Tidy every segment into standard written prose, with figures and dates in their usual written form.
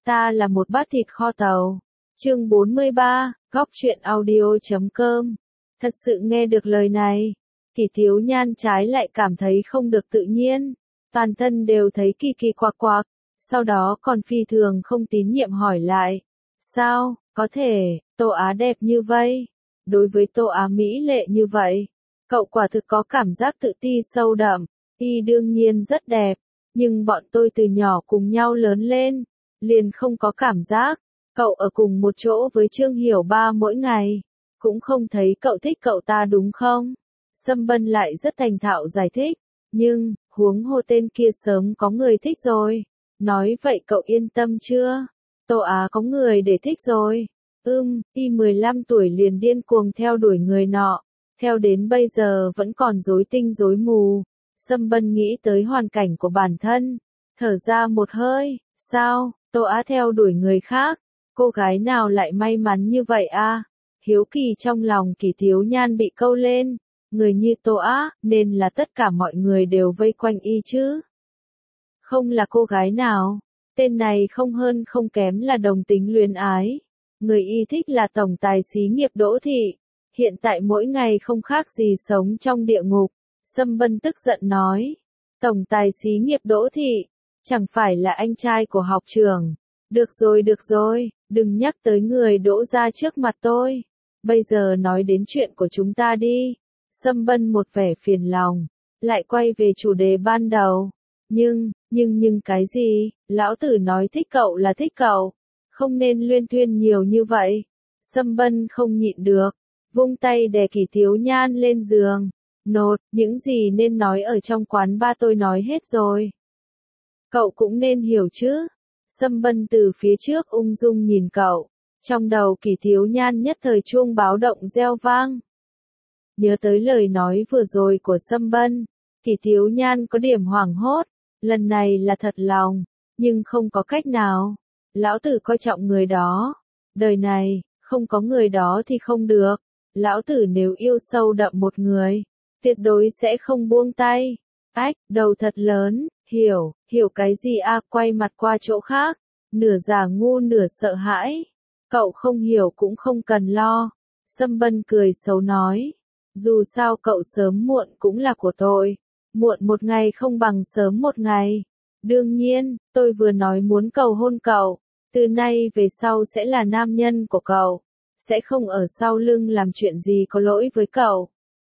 Ta là một bát thịt kho tàu. Chương 43, Góc truyện audio.com. Thật sự nghe được lời này, Kỷ Thiếu Nhan trái lại cảm thấy không được tự nhiên, toàn thân đều thấy kỳ kỳ quặc quặc, sau đó còn phi thường không tín nhiệm hỏi lại. Sao, có thể, Tô Á đẹp như vậy? Đối với Tô Á mỹ lệ như vậy, cậu quả thực có cảm giác tự ti sâu đậm. Y đương nhiên rất đẹp, nhưng bọn tôi từ nhỏ cùng nhau lớn lên, liền không có cảm giác. Cậu ở cùng một chỗ với Trương Hiểu Ba mỗi ngày, cũng không thấy cậu thích cậu ta đúng không? Sâm Bân lại rất thành thạo giải thích, nhưng, huống hồ tên kia sớm có người thích rồi. Nói vậy cậu yên tâm chưa? Tô Á có người để thích rồi. Y 15 tuổi liền điên cuồng theo đuổi người nọ, theo đến bây giờ vẫn còn rối tinh rối mù. Sâm Bân nghĩ tới hoàn cảnh của bản thân, thở ra một hơi, sao, Tô Á theo đuổi người khác, cô gái nào lại may mắn như vậy a? Hiếu kỳ trong lòng Kỷ Thiếu Nhan bị câu lên, người như Tô Á, nên là tất cả mọi người đều vây quanh y chứ. Không là cô gái nào, tên này không hơn không kém là đồng tính luyến ái. Người y thích là tổng tài xí nghiệp Đỗ Thị, hiện tại mỗi ngày không khác gì sống trong địa ngục. Sâm Bân tức giận nói, tổng tài xí nghiệp Đỗ Thị, chẳng phải là anh trai của học trưởng. Được rồi, đừng nhắc tới người Đỗ gia trước mặt tôi. Bây giờ nói đến chuyện của chúng ta đi. Sâm Bân một vẻ phiền lòng, lại quay về chủ đề ban đầu. Nhưng cái gì, lão tử nói thích cậu là thích cậu, không nên luyên thuyên nhiều như vậy. Sâm Bân không nhịn được, vung tay đè Kỷ Thiếu Nhan lên giường. Nột, những gì nên nói ở trong quán ba tôi nói hết rồi. Cậu cũng nên hiểu chứ. Sâm Bân từ phía trước ung dung nhìn cậu, trong đầu Kỷ Thiếu Nhan nhất thời chuông báo động reo vang. Nhớ tới lời nói vừa rồi của Sâm Bân, Kỷ Thiếu Nhan có điểm hoảng hốt, lần này là thật lòng, nhưng không có cách nào. Lão tử coi trọng người đó, đời này, không có người đó thì không được. Lão tử nếu yêu sâu đậm một người, tuyệt đối sẽ không buông tay. Ách, đầu thật lớn, hiểu cái gì a? Quay mặt qua chỗ khác, nửa giả ngu nửa sợ hãi. Cậu không hiểu cũng không cần lo. Sâm Bân cười xấu nói, dù sao cậu sớm muộn cũng là của tôi, muộn một ngày không bằng sớm một ngày. Đương nhiên, tôi vừa nói muốn cầu hôn cậu, từ nay về sau sẽ là nam nhân của cậu, sẽ không ở sau lưng làm chuyện gì có lỗi với cậu.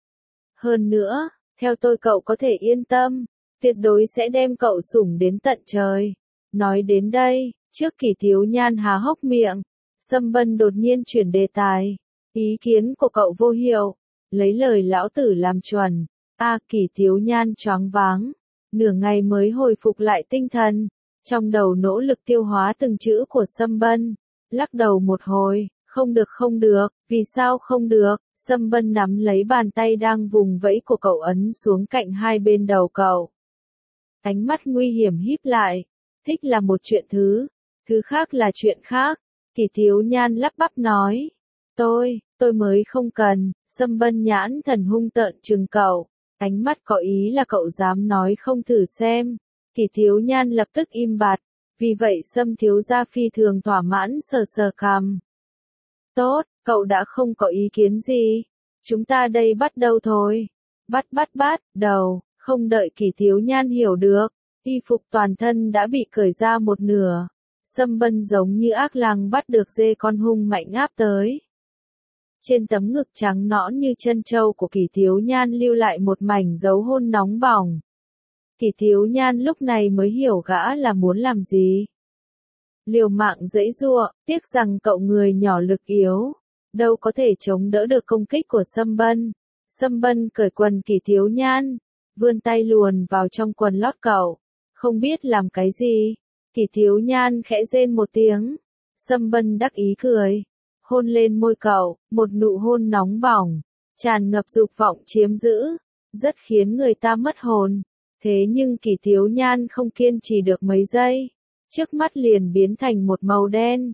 Hơn nữa, theo tôi cậu có thể yên tâm, tuyệt đối sẽ đem cậu sủng đến tận trời. Nói đến đây, trước Kỷ Thiếu Nhan há hốc miệng, Sâm Bân đột nhiên chuyển đề tài. Ý kiến của cậu vô hiệu, lấy lời lão tử làm chuẩn. Kỷ Thiếu Nhan choáng váng, nửa ngày mới hồi phục lại tinh thần, trong đầu nỗ lực tiêu hóa từng chữ của Sâm Bân, lắc đầu một hồi, không được, vì sao không được? Sâm Bân nắm lấy bàn tay đang vùng vẫy của cậu ấn xuống cạnh hai bên đầu cậu. Ánh mắt nguy hiểm híp lại, thích là một chuyện thứ khác là chuyện khác. Kỷ Thiếu Nhan lắp bắp nói, tôi mới không cần. Sâm Bân nhãn thần hung tợn trừng cậu, ánh mắt có ý là cậu dám nói không thử xem. Kỷ Thiếu Nhan lập tức im bặt, vì vậy Sâm thiếu gia phi thường thỏa mãn sờ sờ cằm. Tốt, cậu đã không có ý kiến gì. Chúng ta đây bắt đầu thôi. Bắt đầu, không đợi Kỷ Thiếu Nhan hiểu được, y phục toàn thân đã bị cởi ra một nửa. Sâm Bân giống như ác lang bắt được dê con hung mạnh áp tới. Trên tấm ngực trắng nõn như chân trâu của Kỷ Thiếu Nhan lưu lại một mảnh dấu hôn nóng bỏng. Kỷ Thiếu Nhan lúc này mới hiểu gã là muốn làm gì. Liều mạng giãy giụa, tiếc rằng cậu người nhỏ lực yếu, đâu có thể chống đỡ được công kích của Sâm Bân. Sâm Bân cởi quần Kỷ Thiếu Nhan, vươn tay luồn vào trong quần lót cậu, không biết làm cái gì. Kỷ Thiếu Nhan khẽ rên một tiếng, Sâm Bân đắc ý cười, hôn lên môi cậu, một nụ hôn nóng bỏng, tràn ngập dục vọng chiếm giữ, rất khiến người ta mất hồn. Thế nhưng Kỷ Thiếu Nhan không kiên trì được mấy giây, trước mắt liền biến thành một màu đen.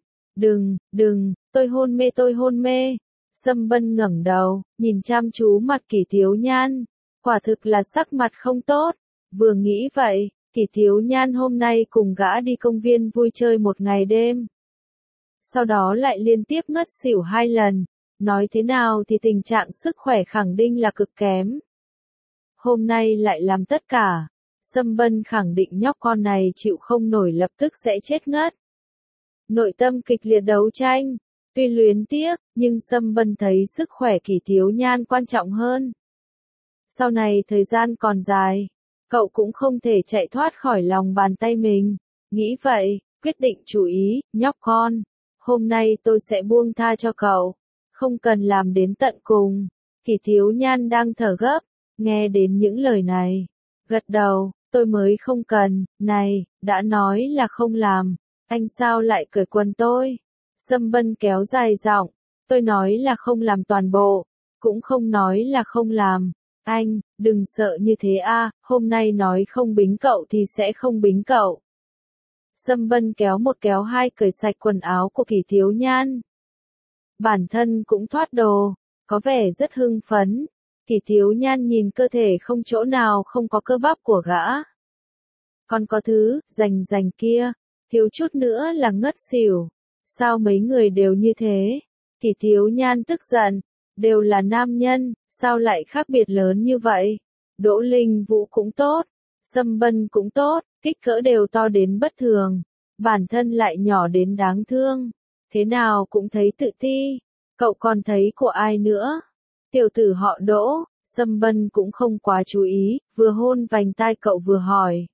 Đừng, tôi hôn mê. Sâm Bân ngẩng đầu, nhìn chăm chú mặt Kỷ Thiếu Nhan, quả thực là sắc mặt không tốt. Vừa nghĩ vậy, Kỷ Thiếu Nhan hôm nay cùng gã đi công viên vui chơi một ngày đêm. Sau đó lại liên tiếp ngất xỉu 2 lần, nói thế nào thì tình trạng sức khỏe khẳng định là cực kém. Hôm nay lại làm tất cả, Sâm Bân khẳng định nhóc con này chịu không nổi lập tức sẽ chết ngất. Nội tâm kịch liệt đấu tranh, tuy luyến tiếc, nhưng Sâm Bân thấy sức khỏe Kỷ Thiếu Nhan quan trọng hơn. Sau này thời gian còn dài, cậu cũng không thể chạy thoát khỏi lòng bàn tay mình. Nghĩ vậy, quyết định chú ý, nhóc con. Hôm nay tôi sẽ buông tha cho cậu. Không cần làm đến tận cùng. Kỷ Thiếu Nhan đang thở gấp, nghe đến những lời này. Gật đầu, tôi mới không cần, này, đã nói là không làm. Anh sao lại cởi quần tôi? Sâm Bân kéo dài giọng, tôi nói là không làm toàn bộ, cũng không nói là không làm. Anh, đừng sợ như thế a, hôm nay nói không bính cậu thì sẽ không bính cậu. Sâm Bân kéo một kéo hai cởi sạch quần áo của Kỷ Thiếu Nhan. Bản thân cũng thoát đồ, có vẻ rất hưng phấn. Kỷ Thiếu Nhan nhìn cơ thể không chỗ nào không có cơ bắp của gã. Còn có thứ, rành kia, thiếu chút nữa là ngất xỉu. Sao mấy người đều như thế? Kỷ Thiếu Nhan tức giận, đều là nam nhân, sao lại khác biệt lớn như vậy? Đỗ Linh Vũ cũng tốt, Sâm Bân cũng tốt, kích cỡ đều to đến bất thường, bản thân lại nhỏ đến đáng thương, thế nào cũng thấy tự ti. Cậu còn thấy của ai nữa? Tiểu tử họ Đỗ. Sâm Bân cũng không quá chú ý, vừa hôn vành tai cậu vừa hỏi.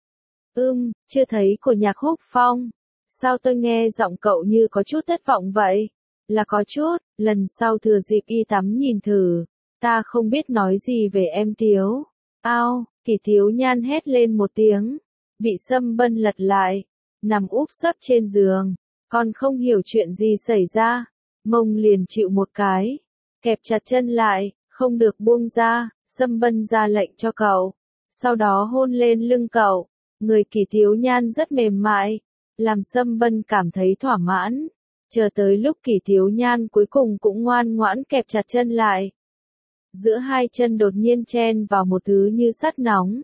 Chưa thấy của Nhạc Húc Phong. Sao tôi nghe giọng cậu như có chút thất vọng vậy? Là có chút, lần sau thừa dịp y tắm nhìn thử. Ta không biết nói gì về em Tiếu. Ao, Kỷ Thiếu Nhan hét lên một tiếng. Bị Sâm Bân lật lại, nằm úp sấp trên giường. Còn không hiểu chuyện gì xảy ra. Mông liền chịu một cái. Kẹp chặt chân lại, không được buông ra. Sâm Bân ra lệnh cho cậu. Sau đó hôn lên lưng cậu. Người Kỷ Thiếu Nhan rất mềm mại, làm Sâm Bân cảm thấy thỏa mãn. Chờ tới lúc Kỷ Thiếu Nhan cuối cùng cũng ngoan ngoãn kẹp chặt chân lại. Giữa hai chân đột nhiên chen vào một thứ như sắt nóng.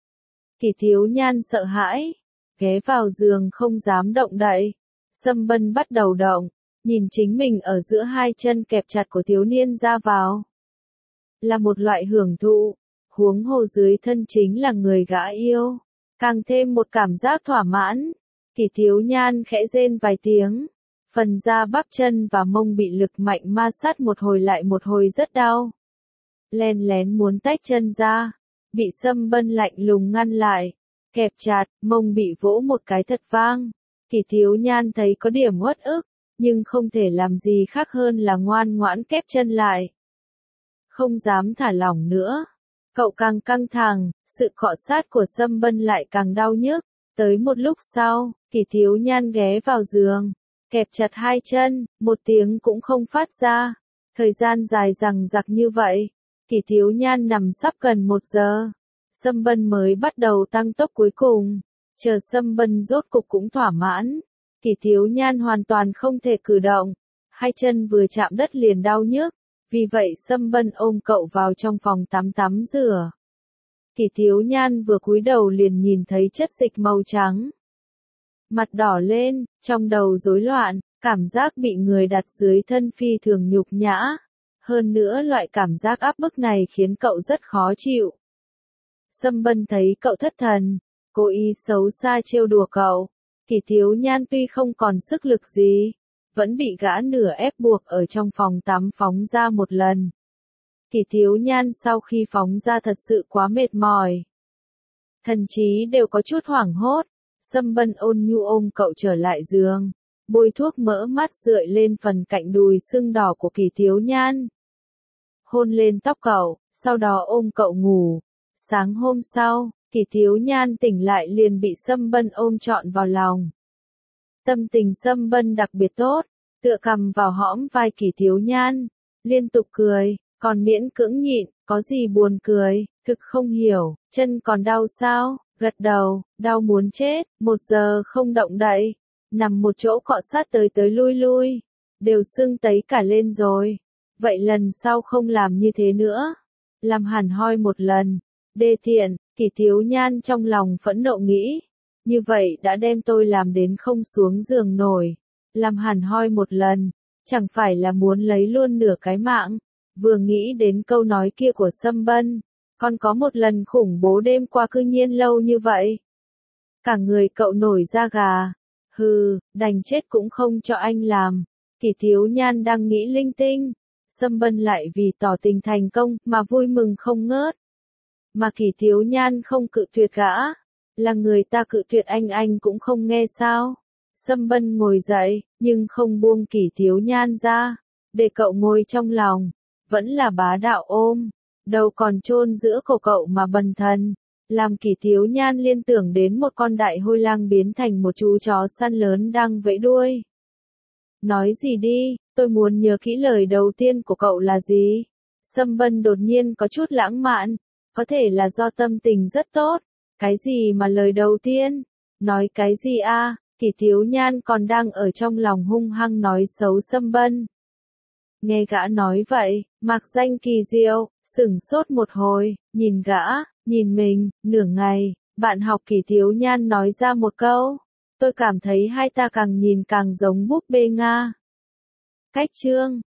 Kỷ Thiếu Nhan sợ hãi, ghé vào giường không dám động đậy. Sâm Bân bắt đầu động, nhìn chính mình ở giữa hai chân kẹp chặt của thiếu niên ra vào. Là một loại hưởng thụ, huống hồ dưới thân chính là người gã yêu. Càng thêm một cảm giác thỏa mãn. Kỷ Thiếu Nhan khẽ rên vài tiếng. Phần da bắp chân và mông bị lực mạnh ma sát một hồi lại một hồi rất đau. Len lén muốn tách chân ra. Bị Sâm Bân lạnh lùng ngăn lại. Kẹp chặt, mông bị vỗ một cái thật vang. Kỷ Thiếu Nhan thấy có điểm uất ức, nhưng không thể làm gì khác hơn là ngoan ngoãn kép chân lại. Không dám thả lỏng nữa. Cậu càng căng thẳng, sự cọ sát của Sâm Bân lại càng đau nhức. Tới một lúc sau, Kỷ Thiếu Nhan ghé vào giường, kẹp chặt hai chân, một tiếng cũng không phát ra. Thời gian dài dằng dặc như vậy, Kỷ Thiếu Nhan nằm sắp gần 1 giờ. Sâm Bân mới bắt đầu tăng tốc cuối cùng. Chờ Sâm Bân rốt cục cũng thỏa mãn. Kỷ Thiếu Nhan hoàn toàn không thể cử động. Hai chân vừa chạm đất liền đau nhức. Vì vậy Sâm Bân ôm cậu vào trong phòng tắm rửa. Kỷ Thiếu Nhan vừa cúi đầu liền nhìn thấy chất dịch màu trắng. Mặt đỏ lên, trong đầu rối loạn, cảm giác bị người đặt dưới thân phi thường nhục nhã. Hơn nữa loại cảm giác áp bức này khiến cậu rất khó chịu. Sâm Bân thấy cậu thất thần, cố ý xấu xa trêu đùa cậu. Kỷ Thiếu Nhan tuy không còn sức lực gì, vẫn bị gã nửa ép buộc ở trong phòng tắm phóng ra một lần. Kỷ Thiếu Nhan sau khi phóng ra thật sự quá mệt mỏi. Thần trí đều có chút hoảng hốt. Sâm Bân ôn nhu ôm cậu trở lại giường, bôi thuốc mỡ mắt rượi lên phần cạnh đùi sưng đỏ của Kỷ Thiếu Nhan. Hôn lên tóc cậu, sau đó ôm cậu ngủ. Sáng hôm sau, Kỷ Thiếu Nhan tỉnh lại liền bị Sâm Bân ôm trọn vào lòng. Tâm tình Sâm Bân đặc biệt tốt, tựa cằm vào hõm vai Kỷ Thiếu Nhan, liên tục cười, còn miễn cưỡng nhịn, có gì buồn cười, thực không hiểu, chân còn đau sao, gật đầu, đau muốn chết, 1 giờ không động đậy, nằm một chỗ cọ sát tới lui, đều sưng tấy cả lên rồi, vậy lần sau không làm như thế nữa, làm hẳn hoi một lần, đê tiện. Kỳ Thiếu Nhan trong lòng phẫn nộ nghĩ, như vậy đã đem tôi làm đến không xuống giường nổi, làm hẳn hoi một lần, chẳng phải là muốn lấy luôn nửa cái mạng. Vừa nghĩ đến câu nói kia của Sâm Bân, còn có một lần khủng bố đêm qua cư nhiên lâu như vậy. Cả người cậu nổi da gà, hừ, đành chết cũng không cho anh làm. Kỳ Thiếu Nhan đang nghĩ linh tinh, Sâm Bân lại vì tỏ tình thành công mà vui mừng không ngớt. Mà Kỳ Thiếu Nhan không cự tuyệt gã, là người ta cự tuyệt anh cũng không nghe sao. Sâm Bân ngồi dậy, nhưng không buông Kỳ Thiếu Nhan ra, để cậu ngồi trong lòng, vẫn là bá đạo ôm, đầu còn chôn giữa cổ cậu mà bần thần, làm Kỳ Thiếu Nhan liên tưởng đến một con đại hôi lang biến thành một chú chó săn lớn đang vẫy đuôi. Nói gì đi, tôi muốn nhớ kỹ lời đầu tiên của cậu là gì? Sâm Bân đột nhiên có chút lãng mạn, có thể là do tâm tình rất tốt. Cái gì mà lời đầu tiên? Nói cái gì a? Kỳ Thiếu Nhan còn đang ở trong lòng hung hăng nói xấu Sâm Bân. Nghe gã nói vậy, Mạc Danh kỳ diệu, sửng sốt một hồi, nhìn gã, nhìn mình, nửa ngày, bạn học Kỳ Thiếu Nhan nói ra một câu. Tôi cảm thấy hai ta càng nhìn càng giống búp bê Nga. Cách chương